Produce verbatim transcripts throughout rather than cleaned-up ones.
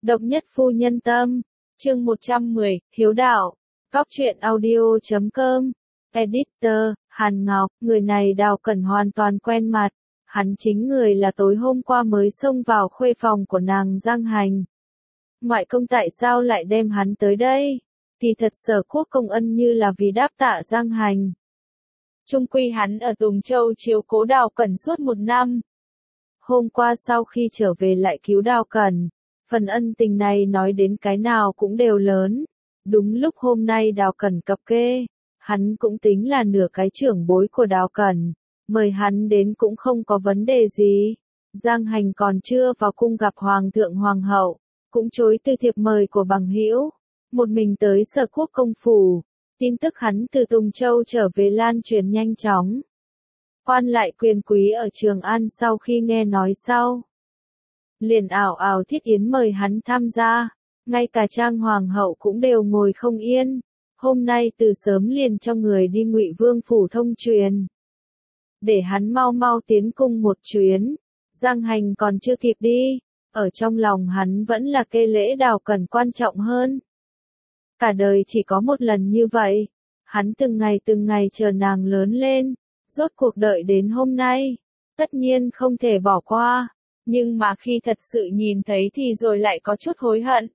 Độc nhất phu nhân tâm, chương một trăm mười, hiếu đạo, Góc truyện audio chấm com, editor, Hàn Ngọc, người này Đào Cẩn hoàn toàn quen mặt, hắn chính người là tối hôm qua mới xông vào khuê phòng của nàng Giang Hành. Ngoại công tại sao lại đem hắn tới đây? Thì thật Sở Quốc công ân như là vì đáp tạ Giang Hành. Chung quy hắn ở Tùng Châu chiếu cố Đào Cẩn suốt một năm. Hôm qua sau khi trở về lại cứu Đào Cẩn, phần ân tình này nói đến cái nào cũng đều lớn. Đúng lúc hôm nay Đào Cẩn cập kê, hắn cũng tính là nửa cái trưởng bối của Đào Cẩn, mời hắn đến cũng không có vấn đề gì. Giang Hành còn chưa vào cung gặp Hoàng thượng Hoàng hậu, cũng chối từ thiệp mời của bằng hữu, một mình tới Sở Quốc công phủ. Tin tức hắn từ Tùng Châu trở về lan truyền nhanh chóng. Quan lại quyền quý ở Trường An sau khi nghe nói sau, liền ảo ảo thiết yến mời hắn tham gia, ngay cả Trang Hoàng hậu cũng đều ngồi không yên. Hôm nay từ sớm liền cho người đi Ngụy Vương phủ thông truyền, để hắn mau mau tiến cung một chuyến. Giang Hành còn chưa kịp đi, ở trong lòng hắn vẫn là kê lễ Đào Cẩn quan trọng hơn. Cả đời chỉ có một lần như vậy, hắn từng ngày từng ngày chờ nàng lớn lên, rốt cuộc đợi đến hôm nay, tất nhiên không thể bỏ qua, nhưng mà khi thật sự nhìn thấy thì rồi lại có chút hối hận.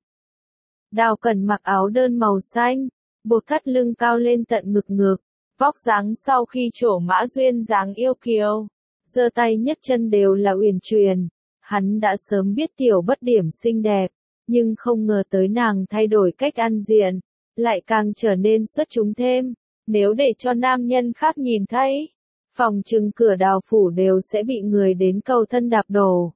Đào Cẩn mặc áo đơn màu xanh, buộc thắt lưng cao lên tận ngực ngực, vóc dáng sau khi trổ mã duyên dáng yêu kiều, giơ tay nhấc chân đều là uyển chuyển. Hắn đã sớm biết Tiểu Bất Điểm xinh đẹp, nhưng không ngờ tới nàng thay đổi cách ăn diện, lại càng trở nên xuất chúng thêm. Nếu để cho nam nhân khác nhìn thấy, phòng trừng cửa Đào phủ đều sẽ bị người đến cầu thân đạp đổ.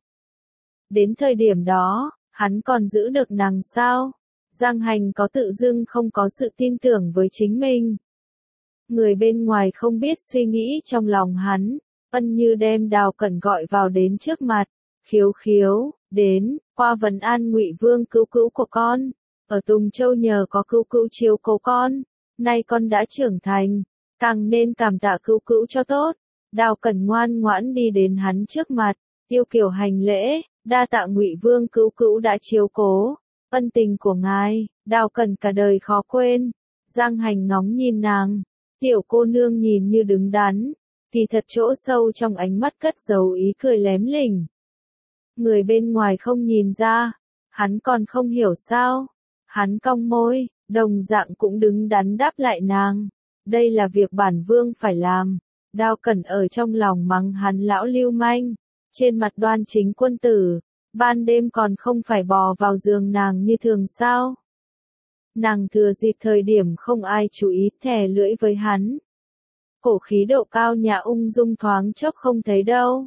Đến thời điểm đó, hắn còn giữ được nàng sao? Giang Hành có tự dưng không có sự tin tưởng với chính mình. Người bên ngoài không biết suy nghĩ trong lòng hắn, ân như đem Đào Cẩn gọi vào đến trước mặt. Khiếu khiếu, đến, qua vấn an Ngụy Vương cứu cứu của con. Ở Tùng Châu nhờ có cứu cứu chiếu cố con, nay con đã trưởng thành, càng nên cảm tạ cứu cứu cho tốt. Đào Cẩn ngoan ngoãn đi đến hắn trước mặt, yêu kiều hành lễ, đa tạ Ngụy Vương cứu cứu đã chiếu cố, ân tình của ngài, Đào Cẩn cả đời khó quên. Giang Hành ngóng nhìn nàng, tiểu cô nương nhìn như đứng đắn, thì thật chỗ sâu trong ánh mắt cất giấu ý cười lém lỉnh. Người bên ngoài không nhìn ra, hắn còn không hiểu sao. Hắn cong môi, đồng dạng cũng đứng đắn đáp lại nàng. Đây là việc bản vương phải làm. Đào Cẩn ở trong lòng mắng hắn lão lưu manh, trên mặt đoan chính quân tử, ban đêm còn không phải bò vào giường nàng như thường sao. Nàng thừa dịp thời điểm không ai chú ý thè lưỡi với hắn. Cổ khí độ cao nhà ung dung thoáng chốc không thấy đâu.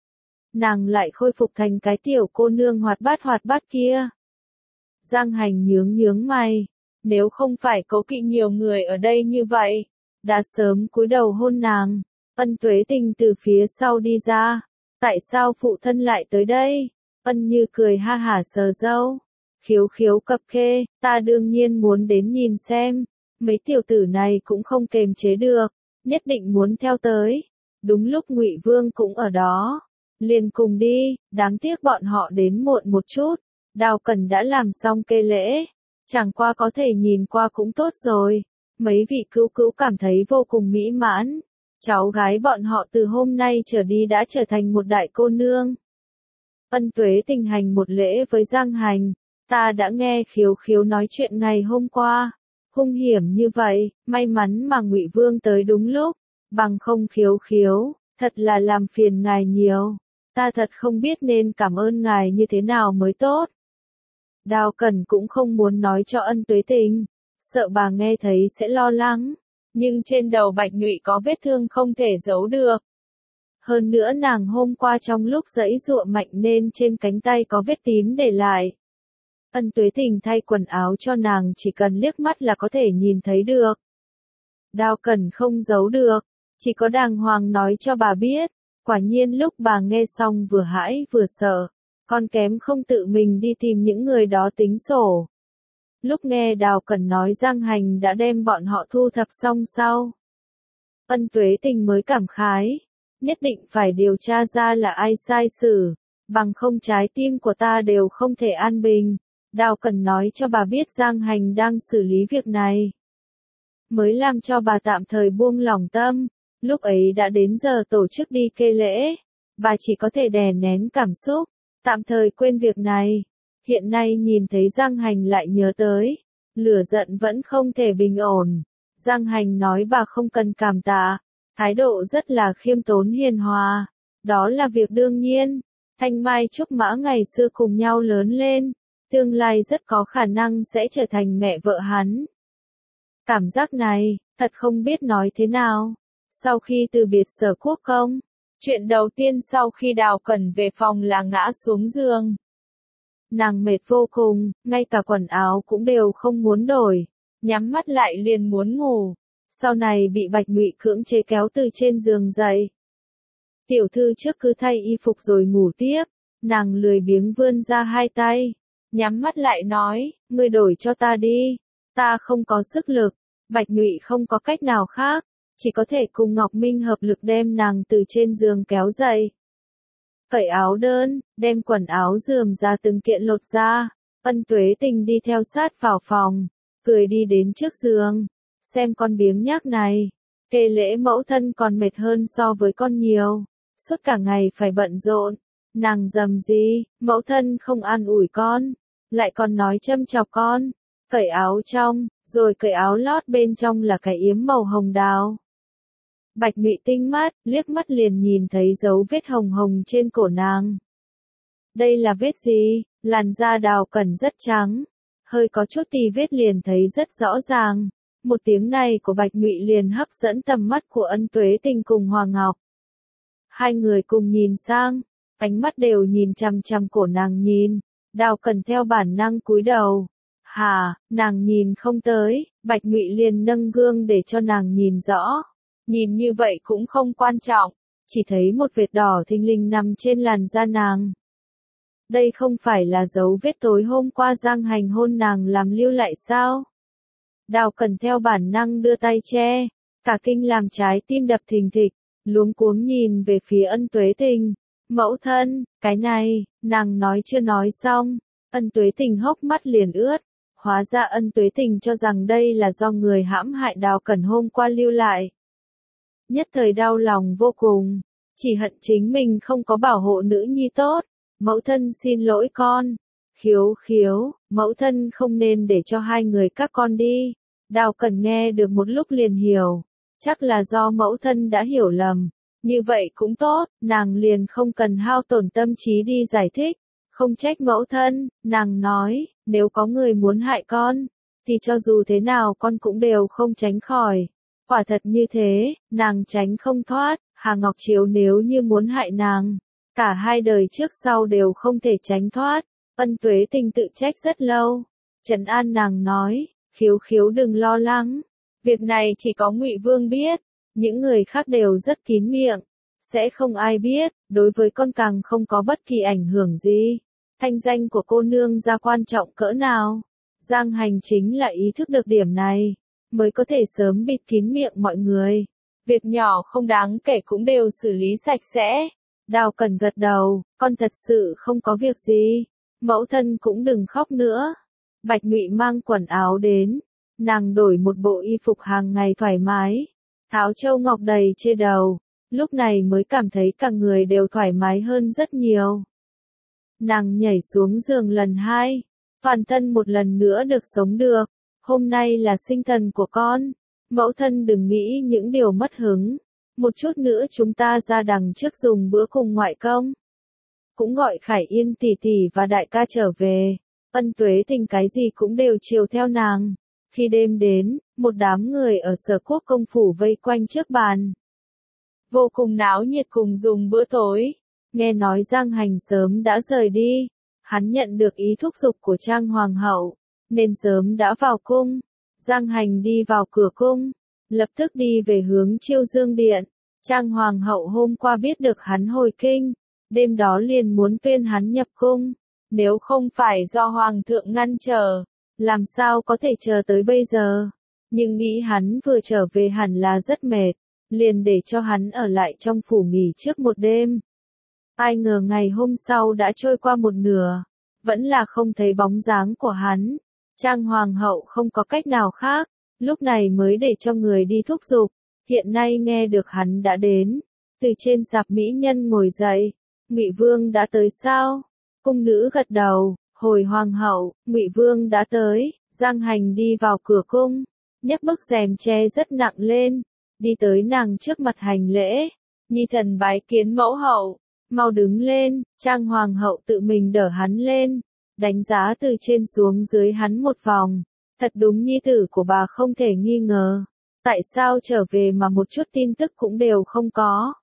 Nàng lại khôi phục thành cái tiểu cô nương hoạt bát hoạt bát kia. Giang Hành nhướng nhướng mày, nếu không phải cố kỵ nhiều người ở đây như vậy, đã sớm cúi đầu hôn nàng. Ân Tuế Tình từ phía sau đi ra, tại sao phụ thân lại tới đây? Ân Như cười ha hả sờ râu, khiếu khiếu cập kê, ta đương nhiên muốn đến nhìn xem, mấy tiểu tử này cũng không kềm chế được, nhất định muốn theo tới. Đúng lúc Ngụy Vương cũng ở đó, liền cùng đi, đáng tiếc bọn họ đến muộn một chút. Đào Cẩn đã làm xong kê lễ, chẳng qua có thể nhìn qua cũng tốt rồi. Mấy vị cứu cứu cảm thấy vô cùng mỹ mãn, cháu gái bọn họ từ hôm nay trở đi đã trở thành một đại cô nương. Ân Tuế Tình hành một lễ với Giang Hành, ta đã nghe khiếu khiếu nói chuyện ngày hôm qua, hung hiểm như vậy, may mắn mà Ngụy Vương tới đúng lúc, bằng không khiếu khiếu, thật là làm phiền ngài nhiều, ta thật không biết nên cảm ơn ngài như thế nào mới tốt. Đào Cẩn cũng không muốn nói cho Ân Tuế Tình, sợ bà nghe thấy sẽ lo lắng, nhưng trên đầu Bạch Nhụy có vết thương không thể giấu được. Hơn nữa nàng hôm qua trong lúc giãy giụa mạnh nên trên cánh tay có vết tím để lại. Ân Tuế Tình thay quần áo cho nàng chỉ cần liếc mắt là có thể nhìn thấy được. Đào Cẩn không giấu được, chỉ có đàng hoàng nói cho bà biết. Quả nhiên lúc bà nghe xong vừa hãi vừa sợ, còn kém không tự mình đi tìm những người đó tính sổ. Lúc nghe Đào Cẩn nói Giang Hành đã đem bọn họ thu thập xong sau, Ân Tuế Tình mới cảm khái, nhất định phải điều tra ra là ai sai xử, bằng không trái tim của ta đều không thể an bình. Đào Cẩn nói cho bà biết Giang Hành đang xử lý việc này, mới làm cho bà tạm thời buông lỏng tâm. Lúc ấy đã đến giờ tổ chức đi kê lễ, bà chỉ có thể đè nén cảm xúc, tạm thời quên việc này. Hiện nay nhìn thấy Giang Hành lại nhớ tới, lửa giận vẫn không thể bình ổn. Giang Hành nói bà không cần cảm tạ, thái độ rất là khiêm tốn hiền hòa, đó là việc đương nhiên. Thanh Mai Trúc Mã ngày xưa cùng nhau lớn lên, tương lai rất có khả năng sẽ trở thành mẹ vợ hắn. Cảm giác này, thật không biết nói thế nào. Sau khi từ biệt Sở Quốc Công, chuyện đầu tiên sau khi Đào Cẩn về phòng là ngã xuống giường. Nàng mệt vô cùng, ngay cả quần áo cũng đều không muốn đổi, nhắm mắt lại liền muốn ngủ. Sau này bị Bạch Ngụy cưỡng chế kéo từ trên giường dậy. Tiểu thư trước cứ thay y phục rồi ngủ tiếp, nàng lười biếng vươn ra hai tay, nhắm mắt lại nói, ngươi đổi cho ta đi, ta không có sức lực. Bạch Ngụy không có cách nào khác, chỉ có thể cùng Ngọc Minh hợp lực đem nàng từ trên giường kéo dậy. Cởi áo đơn, đem quần áo rườm ra từng kiện lột ra, Ân Tuế Tình đi theo sát vào phòng, cười đi đến trước giường, xem con biếng nhác này, kê lễ mẫu thân còn mệt hơn so với con nhiều, suốt cả ngày phải bận rộn, nàng dầm gì, mẫu thân không an ủi con, lại còn nói châm chọc con, cởi áo trong, rồi cởi áo lót bên trong là cái yếm màu hồng đào. Bạch Ngụy tinh mắt, liếc mắt liền nhìn thấy dấu vết hồng hồng trên cổ nàng. Đây là vết gì? Làn da Đào Cẩn rất trắng, hơi có chút tì vết liền thấy rất rõ ràng. Một tiếng này của Bạch Ngụy liền hấp dẫn tầm mắt của Ân Tuế Tình cùng Hoàng Ngọc. Hai người cùng nhìn sang, ánh mắt đều nhìn chằm chằm cổ nàng nhìn. Đào Cẩn theo bản năng cúi đầu. Hà, nàng nhìn không tới, Bạch Ngụy liền nâng gương để cho nàng nhìn rõ. Nhìn như vậy cũng không quan trọng, chỉ thấy một vệt đỏ thình lình nằm trên làn da nàng. Đây không phải là dấu vết tối hôm qua Giang Hành hôn nàng làm lưu lại sao? Đào Cẩn theo bản năng đưa tay che, cả kinh làm trái tim đập thình thịch, luống cuống nhìn về phía Ân Tuế Tình. Mẫu thân, cái này, nàng nói chưa nói xong, Ân Tuế Tình hốc mắt liền ướt. Hóa ra Ân Tuế Tình cho rằng đây là do người hãm hại Đào Cẩn hôm qua lưu lại. Nhất thời đau lòng vô cùng, chỉ hận chính mình không có bảo hộ nữ nhi tốt. Mẫu thân xin lỗi con. Khiếu khiếu, mẫu thân không nên để cho hai người các con đi. Đào Cẩn nghe được một lúc liền hiểu, chắc là do mẫu thân đã hiểu lầm. Như vậy cũng tốt, nàng liền không cần hao tổn tâm trí đi giải thích. Không trách mẫu thân, nàng nói, nếu có người muốn hại con, thì cho dù thế nào con cũng đều không tránh khỏi. Quả thật như thế, nàng tránh không thoát. Hà Ngọc Chiếu nếu như muốn hại nàng, cả hai đời trước sau đều không thể tránh thoát. Ân Tuế Tình tự trách rất lâu, trấn an nàng nói, khiếu khiếu đừng lo lắng, việc này chỉ có Ngụy Vương biết, những người khác đều rất kín miệng, sẽ không ai biết, đối với con càng không có bất kỳ ảnh hưởng gì. Thanh danh của cô nương gia quan trọng cỡ nào, Giang Hành chính là ý thức được điểm này, mới có thể sớm bịt kín miệng mọi người. Việc nhỏ không đáng kể cũng đều xử lý sạch sẽ. Đào Cẩn gật đầu, con thật sự không có việc gì, mẫu thân cũng đừng khóc nữa. Bạch Ngụy mang quần áo đến, nàng đổi một bộ y phục hàng ngày thoải mái, tháo châu ngọc đầy trên đầu, lúc này mới cảm thấy cả người đều thoải mái hơn rất nhiều. Nàng nhảy xuống giường lần hai, toàn thân một lần nữa được sống được, hôm nay là sinh thần của con, mẫu thân đừng nghĩ những điều mất hứng, một chút nữa chúng ta ra đằng trước dùng bữa cùng ngoại công. Cũng gọi Khải Yên tỷ tỷ và đại ca trở về. Ân Tuế Tình cái gì cũng đều chiều theo nàng. Khi đêm đến, một đám người ở Sở Quốc công phủ vây quanh trước bàn. Vô cùng náo nhiệt cùng dùng bữa tối. Nghe nói Giang Hành sớm đã rời đi. Hắn nhận được ý thúc giục của Trang Hoàng hậu, nên sớm đã vào cung. Giang Hành đi vào cửa cung, lập tức đi về hướng Chiêu Dương Điện. Trang Hoàng hậu hôm qua biết được hắn hồi kinh, đêm đó liền muốn tuyên hắn nhập cung. Nếu không phải do Hoàng thượng ngăn trở, làm sao có thể chờ tới bây giờ. Nhưng nghĩ hắn vừa trở về hẳn là rất mệt, liền để cho hắn ở lại trong phủ nghỉ trước một đêm. Ai ngờ ngày hôm sau đã trôi qua một nửa, vẫn là không thấy bóng dáng của hắn. Trang hoàng hậu không có cách nào khác, lúc này mới để cho người đi thúc giục, hiện nay nghe được hắn đã đến, từ trên sạp mỹ nhân ngồi dậy, Ngụy Vương đã tới sao? Cung nữ gật đầu, hồi hoàng hậu, Ngụy Vương đã tới. Giang Hành đi vào cửa cung, nhấc bức rèm che rất nặng lên, đi tới nàng trước mặt hành lễ, nhi thần bái kiến mẫu hậu, mau đứng lên. Trang hoàng hậu tự mình đỡ hắn lên, đánh giá từ trên xuống dưới hắn một vòng, thật đúng nhi tử của bà không thể nghi ngờ, tại sao trở về mà một chút tin tức cũng đều không có.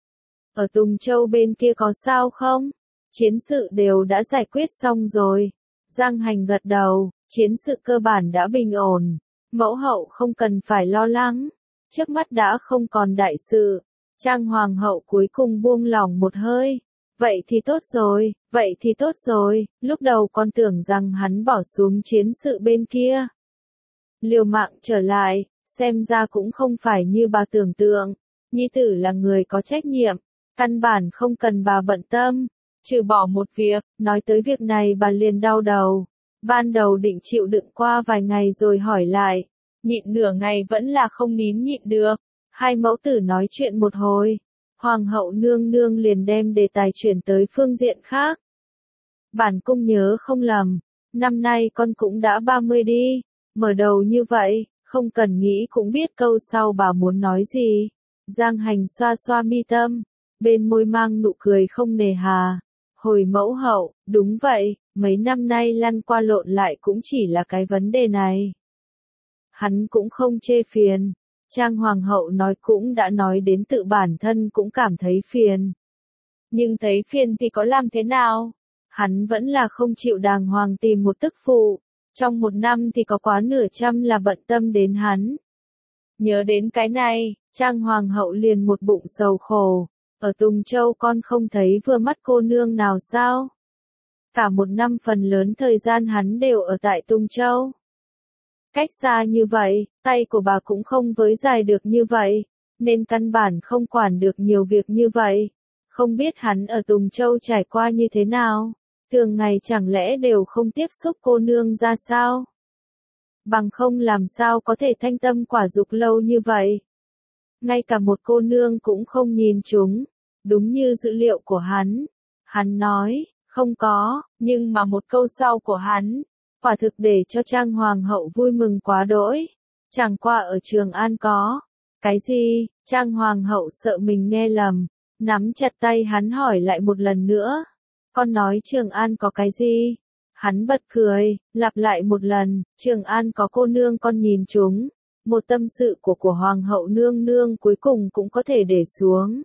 Ở Tùng Châu bên kia có sao không? Chiến sự đều đã giải quyết xong rồi. Giang Hành gật đầu, chiến sự cơ bản đã bình ổn, mẫu hậu không cần phải lo lắng, trước mắt đã không còn đại sự. Trang hoàng hậu cuối cùng buông lỏng một hơi, vậy thì tốt rồi, vậy thì tốt rồi, lúc đầu con tưởng rằng hắn bỏ xuống chiến sự bên kia, liều mạng trở lại, xem ra cũng không phải như bà tưởng tượng, nhi tử là người có trách nhiệm, căn bản không cần bà bận tâm. Trừ bỏ một việc, nói tới việc này bà liền đau đầu. Ban đầu định chịu đựng qua vài ngày rồi hỏi lại. Nhịn nửa ngày vẫn là không nín nhịn được. Hai mẫu tử nói chuyện một hồi. Hoàng hậu nương nương liền đem đề tài chuyển tới phương diện khác. Bản cung nhớ không lầm. Năm nay con cũng đã ba mươi đi. Mở đầu như vậy, không cần nghĩ cũng biết câu sau bà muốn nói gì. Giang Hành xoa xoa mi tâm. Bên môi mang nụ cười không nề hà. Hồi mẫu hậu, đúng vậy, mấy năm nay lăn qua lộn lại cũng chỉ là cái vấn đề này. Hắn cũng không chê phiền. Trang hoàng hậu nói cũng đã nói đến tự bản thân cũng cảm thấy phiền. Nhưng thấy phiền thì có làm thế nào? Hắn vẫn là không chịu đàng hoàng tìm một tức phụ. Trong một năm thì có quá nửa trăm là bận tâm đến hắn. Nhớ đến cái này, Trang hoàng hậu liền một bụng sầu khổ. Ở Tùng Châu con không thấy vừa mắt cô nương nào sao? Cả một năm phần lớn thời gian hắn đều ở tại Tùng Châu. Cách xa như vậy, tay của bà cũng không với dài được như vậy, nên căn bản không quản được nhiều việc như vậy. Không biết hắn ở Tùng Châu trải qua như thế nào, thường ngày chẳng lẽ đều không tiếp xúc cô nương ra sao? Bằng không làm sao có thể thanh tâm quả dục lâu như vậy? Ngay cả một cô nương cũng không nhìn chúng. Đúng như dữ liệu của hắn. Hắn nói, không có, nhưng mà một câu sau của hắn, quả thực để cho Trang hoàng hậu vui mừng quá đỗi. Chẳng qua ở Trường An có. Cái gì? Trang hoàng hậu sợ mình nghe lầm, nắm chặt tay hắn hỏi lại một lần nữa. Con nói Trường An có cái gì? Hắn bật cười, lặp lại một lần, Trường An có cô nương con nhìn chúng. Một tâm sự của của hoàng hậu nương nương cuối cùng cũng có thể để xuống.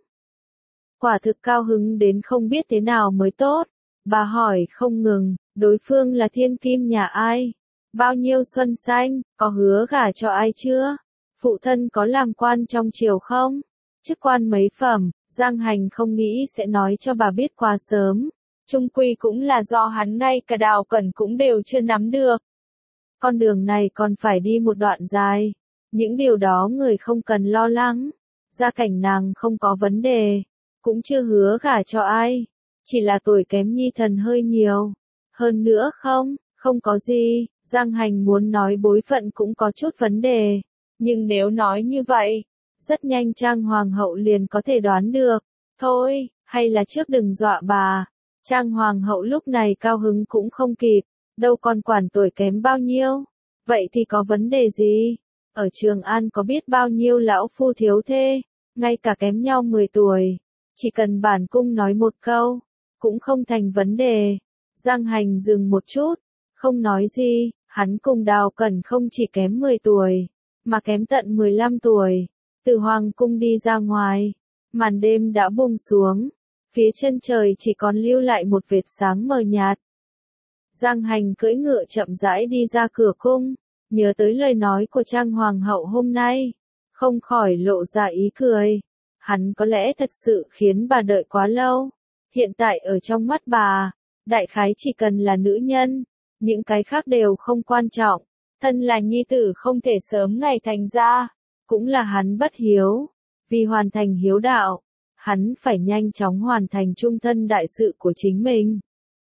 Quả thực cao hứng đến không biết thế nào mới tốt. Bà hỏi không ngừng, đối phương là thiên kim nhà ai? Bao nhiêu xuân xanh, có hứa gả cho ai chưa? Phụ thân có làm quan trong triều không? Chức quan mấy phẩm, Giang Hành không nghĩ sẽ nói cho bà biết quá sớm. Chung quy cũng là do hắn ngay cả Đào Cẩn cũng đều chưa nắm được. Con đường này còn phải đi một đoạn dài. Những điều đó người không cần lo lắng. Gia cảnh nàng không có vấn đề. Cũng chưa hứa gả cho ai. Chỉ là tuổi kém nhi thần hơi nhiều. Hơn nữa không, không có gì. Giang Hành muốn nói bối phận cũng có chút vấn đề. Nhưng nếu nói như vậy, rất nhanh Trang Hoàng hậu liền có thể đoán được. Thôi, hay là trước đừng dọa bà. Trang Hoàng hậu lúc này cao hứng cũng không kịp. Đâu còn quản tuổi kém bao nhiêu. Vậy thì có vấn đề gì? Ở Trường An có biết bao nhiêu lão phu thiếu thê. Ngay cả kém nhau mười tuổi. Chỉ cần bản cung nói một câu. Cũng không thành vấn đề. Giang Hành dừng một chút. Không nói gì. Hắn cùng Đào Cẩn không chỉ kém mười tuổi. Mà kém tận mười lăm tuổi. Từ hoàng cung đi ra ngoài. Màn đêm đã buông xuống. Phía chân trời chỉ còn lưu lại một vệt sáng mờ nhạt. Giang Hành cưỡi ngựa chậm rãi đi ra cửa cung. Nhớ tới lời nói của Trang Hoàng hậu hôm nay. Không khỏi lộ ra ý cười. Hắn có lẽ thật sự khiến bà đợi quá lâu. Hiện tại ở trong mắt bà, đại khái chỉ cần là nữ nhân. Những cái khác đều không quan trọng. Thân là nhi tử không thể sớm ngày thành ra. Cũng là hắn bất hiếu. Vì hoàn thành hiếu đạo, hắn phải nhanh chóng hoàn thành trung thân đại sự của chính mình.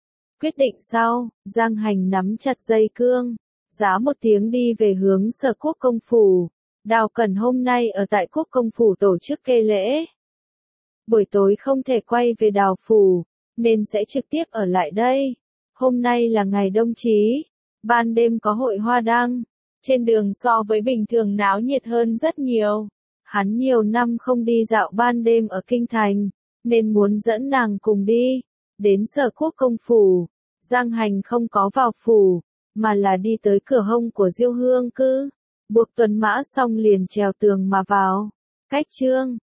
quyết định sau, Giang Hành nắm chặt dây cương, giá một tiếng đi về hướng Sở Quốc công phủ. Đào Cẩn hôm nay ở tại Quốc công phủ tổ chức kê lễ. Buổi tối không thể quay về Đào phủ, nên sẽ trực tiếp ở lại đây. Hôm nay là ngày đông chí, ban đêm có hội hoa đăng, trên đường so với bình thường náo nhiệt hơn rất nhiều. Hắn nhiều năm không đi dạo ban đêm ở Kinh Thành, nên muốn dẫn nàng cùng đi. Đến Sở Quốc công phủ, Giang Hành không có vào phủ, mà là đi tới cửa hông của Diêu Hương cư, buộc tuần mã xong liền trèo tường mà vào. Cách chương